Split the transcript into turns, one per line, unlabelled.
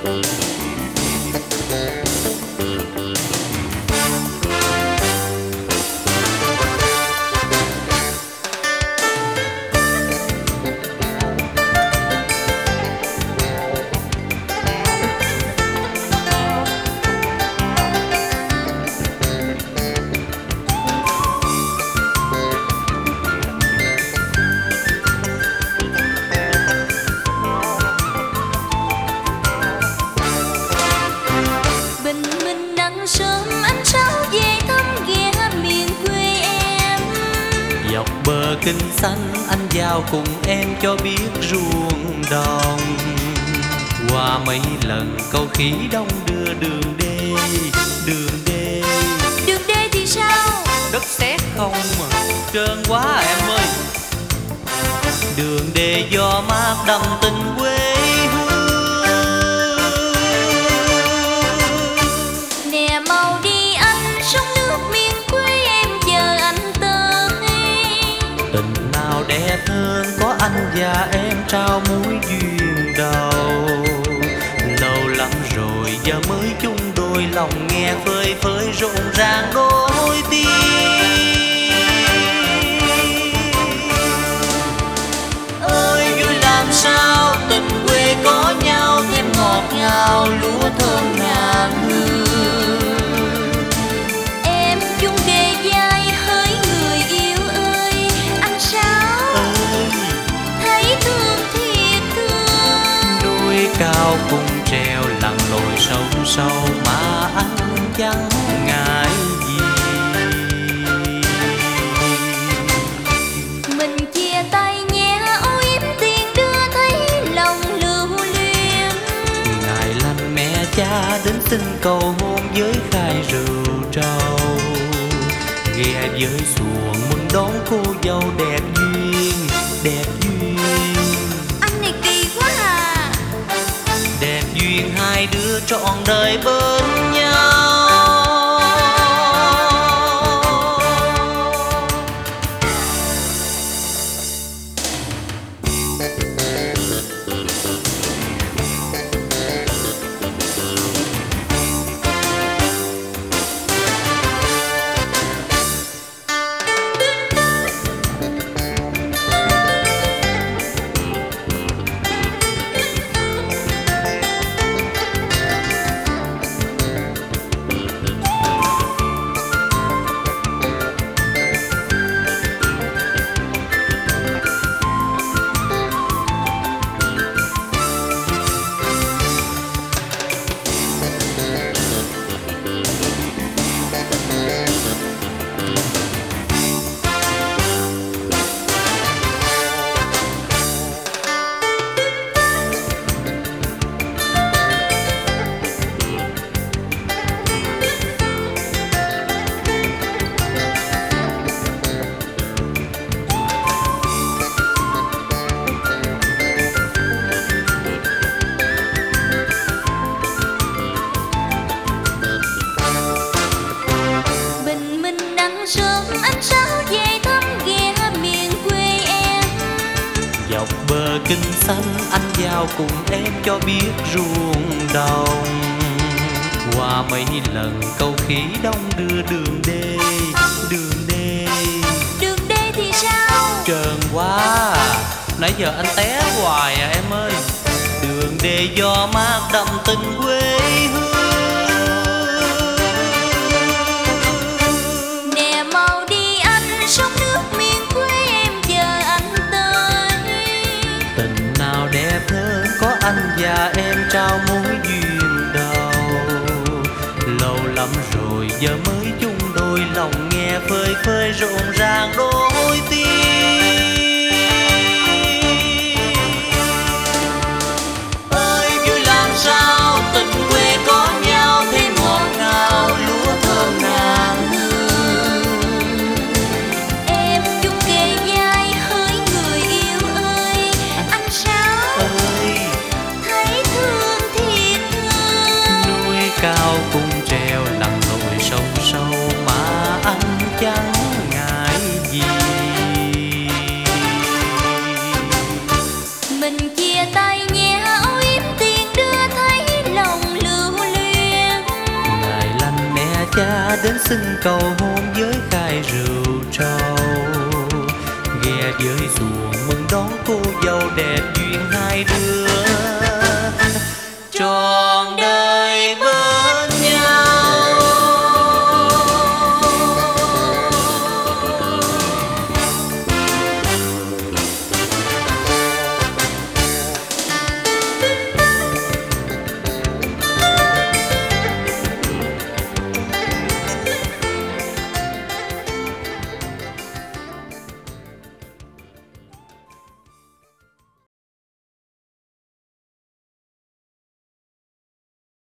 Bờ kinh xanh anh vào cùng em cho biết ruộng đồng. Qua mấy lần câu khí đông đưa đường đê. Đường đê,
đường đê thì sao?
đất sét không mà trơn quá em ơi. Đường đê gió mát đậm tình quê hương.
Nè mau đi anh, sông nước miền quê em chờ anh tới.
Tình nào đẹp hơn có anh và em trao mối duyên đầu. Lâu lắm rồi giờ mới chung đôi lòng nghe phơi phới rộn ràng đôi tim. Ơi vui làm sao tình quê có nhau thêm ngọt ngào lúa thơm ngàn hương.
Em chung kề vai hỡi người yêu ơi, anh sao thấy thương thiệt thương.
Núi cao cùng treo lặn lội sâu sâu mà anh chẳng ngại gì.
Mình chia tay nhé ôi em tiền đưa thấy lòng lưu luyến.
Ngày lành mẹ cha đến xin cầu hôn với khai rượu trầu. Ghe với xuồng mừng đón cô dâu đẹp duyên, đẹp duyên.
Anh này kỳ quá à.
Đẹp duyên hai đứa trọn đời bên nhau.
Sớm anh sao về thăm ghé miền quê em.
Dọc bờ kinh xanh anh vào cùng em cho biết ruộng đồng. Qua mấy lần câu khí đông đưa đường đê. Đường đê,
đường đê thì sao?
trơn quá nãy giờ anh té hoài à em ơi. Đường đê gió mát đậm tình quê hương.
Sông nước miền quê em chờ anh tới.
Tình nào đẹp hơn có anh và em trao mối duyên đầu. Lâu lắm rồi giờ mới chung đôi lòng nghe phơi phới rộn ràng đôi tim. Ơi vui làm sao tình quê có nhau thêm ngọt ngào lúa thơm ngàn hương. Cao cùng treo lặn lội sâu sâu mà anh chẳng ngại gì. xin cầu hôn với khai rượu trầu. Ghe với xuồng mừng đón cô dâu đẹp duyên hai đứa trọn đời bên